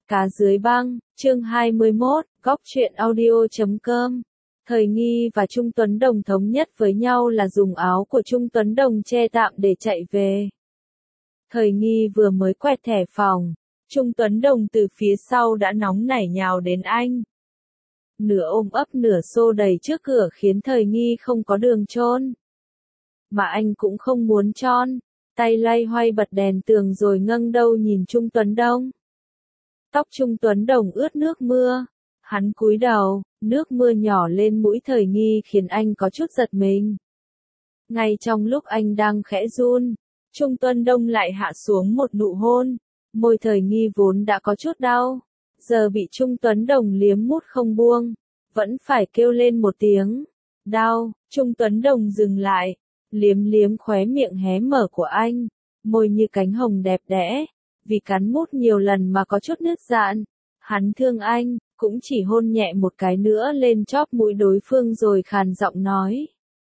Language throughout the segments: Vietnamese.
Cá dưới băng, chương 21, góc truyện audio.com. Thời Nghi và Trung Tuấn Đồng thống nhất với nhau là dùng áo của Trung Tuấn Đồng che tạm để chạy về. Thời Nghi vừa mới quẹt thẻ phòng, Trung Tuấn Đồng từ phía sau đã nóng nảy nhào đến anh. Nửa ôm ấp nửa xô đầy trước cửa khiến Thời Nghi không có đường chôn. Mà anh cũng không muốn chon, tay loay hoay bật đèn tường rồi ngâng đầu nhìn Trung Tuấn Đồng. Tóc Trung Tuấn Đồng ướt nước mưa, hắn cúi đầu, nước mưa nhỏ lên mũi Thời Nghi khiến anh có chút giật mình. Ngay trong lúc anh đang khẽ run, Trung Tuấn Đồng lại hạ xuống một nụ hôn, môi Thời Nghi vốn đã có chút đau, giờ bị Trung Tuấn Đồng liếm mút không buông, vẫn phải kêu lên một tiếng, đau. Trung Tuấn Đồng dừng lại, liếm liếm khóe miệng hé mở của anh, môi như cánh hồng đẹp đẽ. Vì cắn mút nhiều lần mà có chút nứt dạn, hắn thương anh, cũng chỉ hôn nhẹ một cái nữa lên chóp mũi đối phương rồi khàn giọng nói.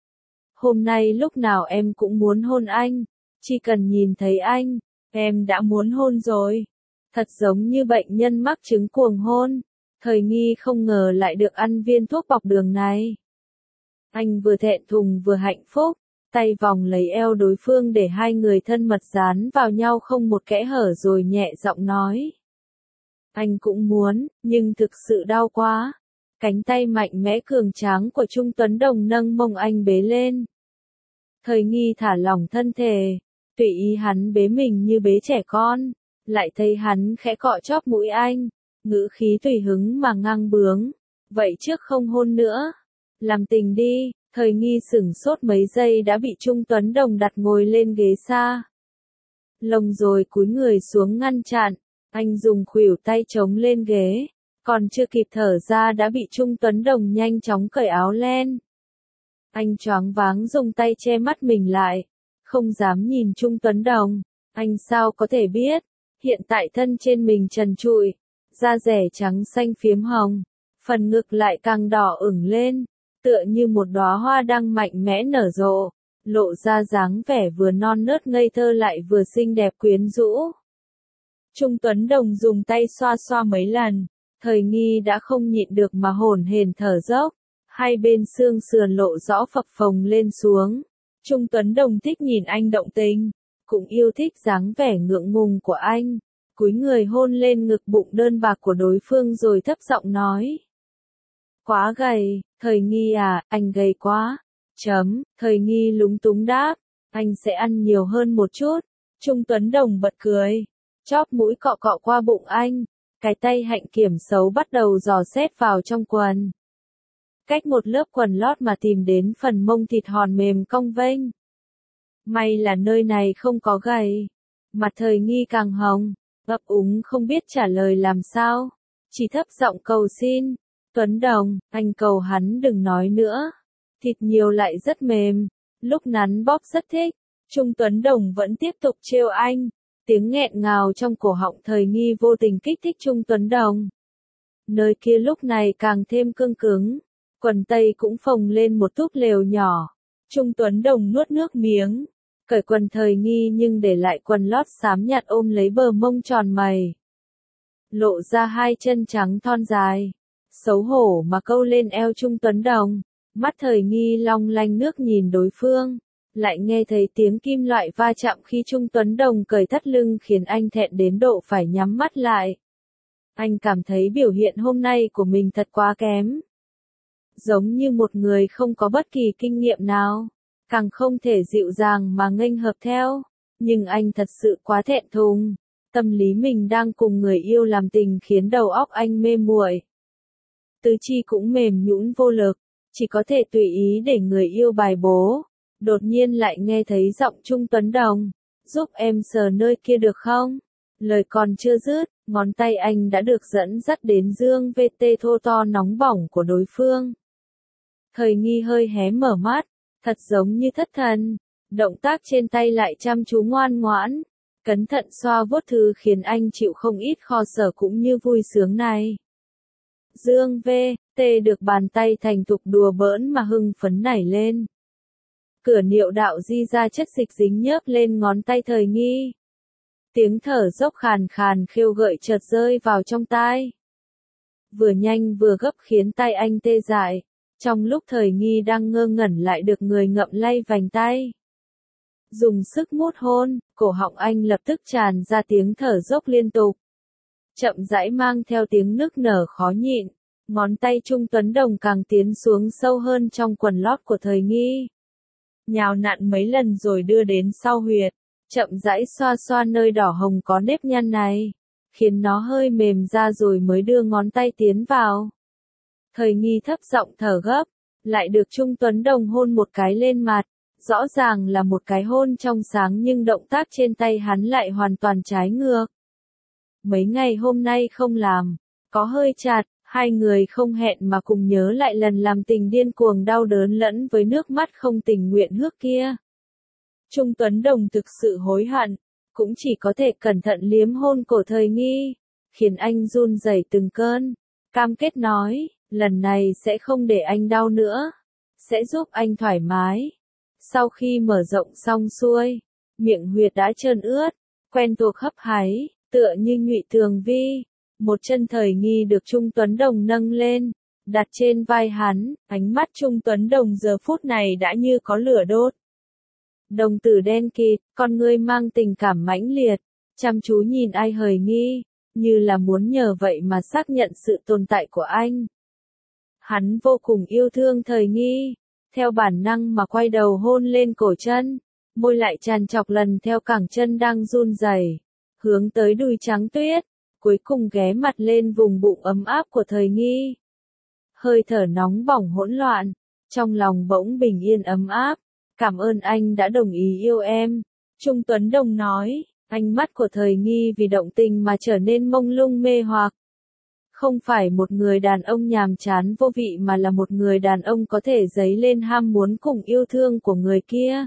Hôm nay lúc nào em cũng muốn hôn anh, chỉ cần nhìn thấy anh, em đã muốn hôn rồi. Thật giống như bệnh nhân mắc chứng cuồng hôn, Thời Nghi không ngờ lại được ăn viên thuốc bọc đường này. Anh vừa thẹn thùng vừa hạnh phúc. Tay vòng lấy eo đối phương để hai người thân mật dán vào nhau không một kẽ hở rồi nhẹ giọng nói. Anh cũng muốn, nhưng thực sự đau quá. Cánh tay mạnh mẽ cường tráng của Trung Tuấn Đồng nâng mông anh bế lên. Thời Nghi thả lỏng thân thể, tùy ý hắn bế mình như bế trẻ con, lại thấy hắn khẽ cọ chóp mũi anh, ngữ khí tùy hứng mà ngang bướng. Vậy trước không hôn nữa, làm tình đi. Thời Nghi sửng sốt mấy giây đã bị Trung Tuấn Đồng đặt ngồi lên ghế xa lồng rồi cúi người xuống ngăn chặn, anh dùng khuỷu tay chống lên ghế, còn chưa kịp thở ra đã bị Trung Tuấn Đồng nhanh chóng cởi áo len. Anh choáng váng dùng tay che mắt mình lại, không dám nhìn Trung Tuấn Đồng, anh sao có thể biết, hiện tại thân trên mình trần trụi, da dẻ trắng xanh phiếm hồng, phần ngực lại càng đỏ ửng lên. Tựa như một đóa hoa đang mạnh mẽ nở rộ, lộ ra dáng vẻ vừa non nớt ngây thơ lại vừa xinh đẹp quyến rũ. Trung Tuấn Đồng dùng tay xoa xoa mấy lần, Thời Nghi đã không nhịn được mà hổn hển thở dốc, hai bên xương sườn lộ rõ phập phồng lên xuống. Trung Tuấn Đồng thích nhìn anh động tình, cũng yêu thích dáng vẻ ngượng ngùng của anh, cúi người hôn lên ngực bụng đơn bạc của đối phương rồi thấp giọng nói. Quá gầy, Thời Nghi à, anh gầy quá. Thời Nghi lúng túng đáp, anh sẽ ăn nhiều hơn một chút. Trung Tuấn Đồng bật cười, chóp mũi cọ cọ qua bụng anh, cái tay hạnh kiểm xấu bắt đầu dò xét vào trong quần. Cách một lớp quần lót mà tìm đến phần mông thịt hòn mềm cong vênh. May là nơi này không có gầy. Mặt Thời Nghi càng hồng, ấp úng không biết trả lời làm sao, chỉ thấp giọng cầu xin. Tuấn Đồng, anh cầu hắn đừng nói nữa. Thịt nhiều lại rất mềm, lúc nắn bóp rất thích. Trung Tuấn Đồng vẫn tiếp tục trêu anh. Tiếng nghẹn ngào trong cổ họng Thời Nghi vô tình kích thích Trung Tuấn Đồng. Nơi kia lúc này càng thêm cương cứng. Quần tây cũng phồng lên một túp lều nhỏ. Trung Tuấn Đồng nuốt nước miếng. Cởi quần Thời Nghi nhưng để lại quần lót xám nhạt ôm lấy bờ mông tròn mày. Lộ ra hai chân trắng thon dài. Xấu hổ mà câu lên eo Trung Tuấn Đồng, mắt Thời Nghi long lanh nước nhìn đối phương, lại nghe thấy tiếng kim loại va chạm khi Trung Tuấn Đồng cởi thắt lưng khiến anh thẹn đến độ phải nhắm mắt lại. Anh cảm thấy biểu hiện hôm nay của mình thật quá kém. Giống như một người không có bất kỳ kinh nghiệm nào, càng không thể dịu dàng mà nghênh hợp theo, nhưng anh thật sự quá thẹn thùng, tâm lý mình đang cùng người yêu làm tình khiến đầu óc anh mê muội. Tứ chi cũng mềm nhũn vô lực, chỉ có thể tùy ý để người yêu bài bố. Đột nhiên lại nghe thấy giọng Trung Tuấn Đồng, giúp em sờ nơi kia được không? Lời còn chưa dứt, ngón tay anh đã được dẫn dắt đến dương VT thô to nóng bỏng của đối phương. Thời Nghi hơi hé mở mắt, thật giống như thất thần, động tác trên tay lại chăm chú ngoan ngoãn, cẩn thận xoa vuốt thứ khiến anh chịu không ít khó sở cũng như vui sướng này. Dương V.T. được bàn tay thành thục đùa bỡn mà hưng phấn nảy lên. Cửa niệu đạo di ra chất dịch dính nhớp lên ngón tay Thời Nghi. Tiếng thở dốc khàn khàn khêu gợi chợt rơi vào trong tai. Vừa nhanh vừa gấp khiến tay anh tê dại. Trong lúc Thời Nghi đang ngơ ngẩn lại được người ngậm lay vành tay. Dùng sức mút hôn, cổ họng anh lập tức tràn ra tiếng thở dốc liên tục. Chậm rãi mang theo tiếng nức nở khó nhịn, ngón tay Trung Tuấn Đồng càng tiến xuống sâu hơn trong quần lót của Thời Nghi. Nhào nặn mấy lần rồi đưa đến sau huyệt, chậm rãi xoa xoa nơi đỏ hồng có nếp nhăn này, khiến nó hơi mềm ra rồi mới đưa ngón tay tiến vào. Thời Nghi thấp giọng thở gấp, lại được Trung Tuấn Đồng hôn một cái lên mặt. Rõ ràng là một cái hôn trong sáng nhưng động tác trên tay hắn lại hoàn toàn trái ngược. Mấy ngày hôm nay không làm, có hơi chặt, hai người không hẹn mà cùng nhớ lại lần làm tình điên cuồng đau đớn lẫn với nước mắt không tình nguyện hước kia. Trung Tuấn Đồng thực sự hối hận, cũng chỉ có thể cẩn thận liếm hôn cổ Thời Nghi, khiến anh run rẩy từng cơn, cam kết nói, lần này sẽ không để anh đau nữa, sẽ giúp anh thoải mái. Sau khi mở rộng xong xuôi, miệng huyệt đã trơn ướt, quen thuộc hấp háy, tựa như nhụy tường vi. Một chân Thời Nghi được Trung Tuấn Đồng nâng lên, đặt trên vai hắn, ánh mắt Trung Tuấn Đồng giờ phút này đã như có lửa đốt. Đồng tử đen kịt, con ngươi mang tình cảm mãnh liệt, chăm chú nhìn ai Thời Nghi, như là muốn nhờ vậy mà xác nhận sự tồn tại của anh. Hắn vô cùng yêu thương Thời Nghi. Theo bản năng mà quay đầu hôn lên cổ chân, môi lại tràn trọc lần theo cẳng chân đang run rẩy, hướng tới đùi trắng tuyết, cuối cùng ghé mặt lên vùng bụng ấm áp của Thời Nghi. Hơi thở nóng bỏng hỗn loạn, trong lòng bỗng bình yên ấm áp, cảm ơn anh đã đồng ý yêu em. Trung Tuấn Đồng nói, ánh mắt của Thời Nghi vì động tình mà trở nên mông lung mê hoặc. Không phải một người đàn ông nhàm chán vô vị mà là một người đàn ông có thể dấy lên ham muốn cùng yêu thương của người kia.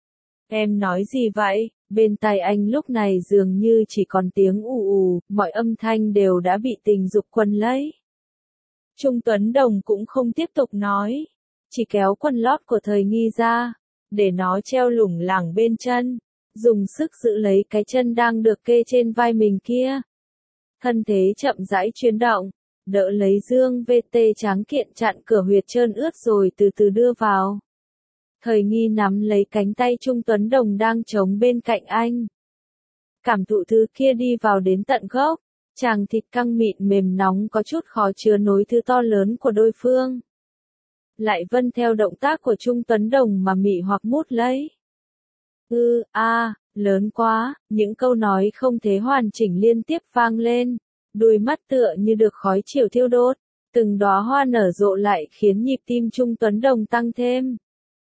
Em nói gì vậy? Bên tai anh lúc này dường như chỉ còn tiếng ù ù, mọi âm thanh đều đã bị tình dục quấn lấy. Trung Tuấn Đồng cũng không tiếp tục nói, chỉ kéo quần lót của Thời Nghi ra, để nó treo lủng lẳng bên chân, dùng sức giữ lấy cái chân đang được kê trên vai mình kia. Thân thế chậm rãi chuyển động, đỡ lấy dương VT tráng kiện chặn cửa huyệt trơn ướt rồi từ từ đưa vào. Thời Nghi nắm lấy cánh tay Trung Tuấn Đồng đang chống bên cạnh anh. Cảm thụ thứ kia đi vào đến tận gốc, chàng thịt căng mịn mềm nóng có chút khó chứa nối thứ to lớn của đối phương. Lại vân theo động tác của Trung Tuấn Đồng mà mị hoặc mút lấy. Lớn quá, những câu nói không thể hoàn chỉnh liên tiếp vang lên, đôi mắt tựa như được khói chiều thiêu đốt, từng đóa hoa nở rộ lại khiến nhịp tim Trung Tuấn Đồng tăng thêm.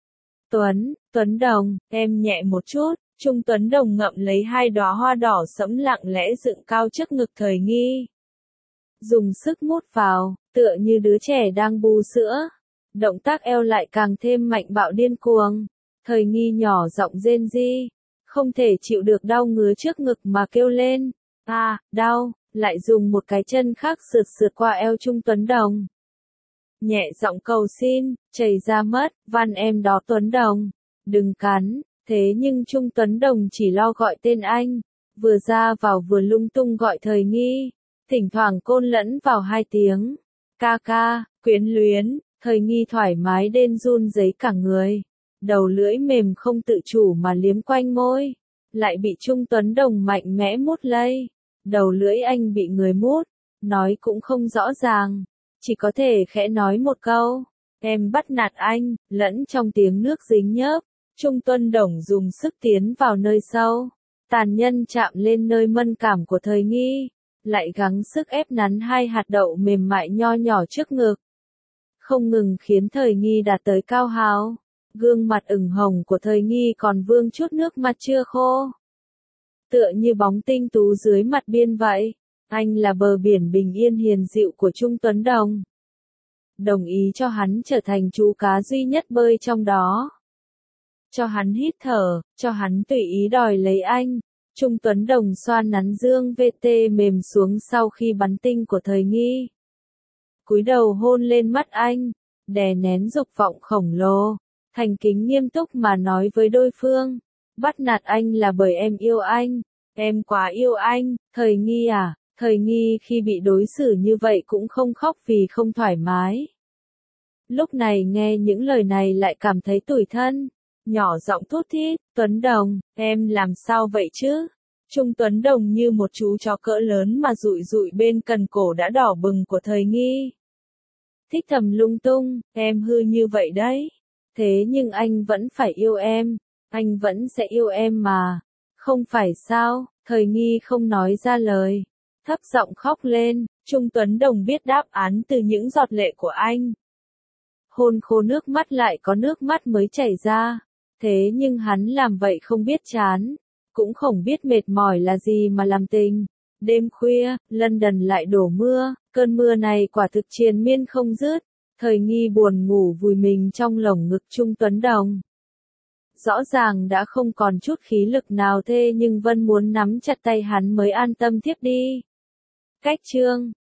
Tuấn Đồng, em nhẹ một chút, Trung Tuấn Đồng ngậm lấy hai đóa hoa đỏ sẫm lặng lẽ dựng cao trước ngực Thời Nghi. Dùng sức mút vào, tựa như đứa trẻ đang bú sữa, động tác eo lại càng thêm mạnh bạo điên cuồng. Thời Nghi nhỏ giọng rên ri, không thể chịu được đau ngứa trước ngực mà kêu lên, đau, lại dùng một cái chân khác sượt sượt qua eo Trung Tuấn Đồng. Nhẹ giọng cầu xin, chảy ra mất, van em đó Tuấn Đồng, đừng cắn, thế nhưng Trung Tuấn Đồng chỉ lo gọi tên anh, vừa ra vào vừa lung tung gọi Thời Nghi, thỉnh thoảng côn lẫn vào hai tiếng, ca ca, quyến luyến, Thời Nghi thoải mái đến run rẩy cả người. Đầu lưỡi mềm không tự chủ mà liếm quanh môi, lại bị Trung Tuấn Đồng mạnh mẽ mút lấy. Đầu lưỡi anh bị người mút, nói cũng không rõ ràng, chỉ có thể khẽ nói một câu, em bắt nạt anh, lẫn trong tiếng nước dính nhớp, Trung Tuấn Đồng dùng sức tiến vào nơi sâu, tàn nhân chạm lên nơi mân cảm của Thời Nghi, lại gắng sức ép nắn hai hạt đậu mềm mại nho nhỏ trước ngực. Không ngừng khiến Thời Nghi đạt tới cao hào. Gương mặt ửng hồng của Thời Nghi còn vương chút nước mặt chưa khô. Tựa như bóng tinh tú dưới mặt biên vậy, anh là bờ biển bình yên hiền dịu của Trung Tuấn Đồng. Đồng ý cho hắn trở thành chú cá duy nhất bơi trong đó. Cho hắn hít thở, cho hắn tùy ý đòi lấy anh. Trung Tuấn Đồng xoa nắn dương VT mềm xuống sau khi bắn tinh của Thời Nghi. Cúi đầu hôn lên mắt anh, đè nén dục vọng khổng lồ. Thành kính nghiêm túc mà nói với đối phương, bắt nạt anh là bởi em yêu anh, em quá yêu anh, Thời Nghi à, Thời Nghi khi bị đối xử như vậy cũng không khóc vì không thoải mái. Lúc này nghe những lời này lại cảm thấy tủi thân, nhỏ giọng thút thít, Tuấn Đồng, em làm sao vậy chứ? Trung Tuấn Đồng như một chú chó cỡ lớn mà dụi dụi bên cần cổ đã đỏ bừng của Thời Nghi. Thích thầm lung tung, em hư như vậy đấy. Thế nhưng anh vẫn phải yêu em, anh vẫn sẽ yêu em mà. Không phải sao, Thời Nghi không nói ra lời. Thấp giọng khóc lên, Trung Tuấn Đồng biết đáp án từ những giọt lệ của anh. Hôn khô nước mắt lại có nước mắt mới chảy ra. Thế nhưng hắn làm vậy không biết chán, cũng không biết mệt mỏi là gì mà làm tình. Đêm khuya, London lại đổ mưa, cơn mưa này quả thực triền miên không dứt. Thời Nghi buồn ngủ vùi mình trong lồng ngực Trung Tuấn Đồng. Rõ ràng đã không còn chút khí lực nào thế nhưng Vân muốn nắm chặt tay hắn mới an tâm tiếp đi. Cách chương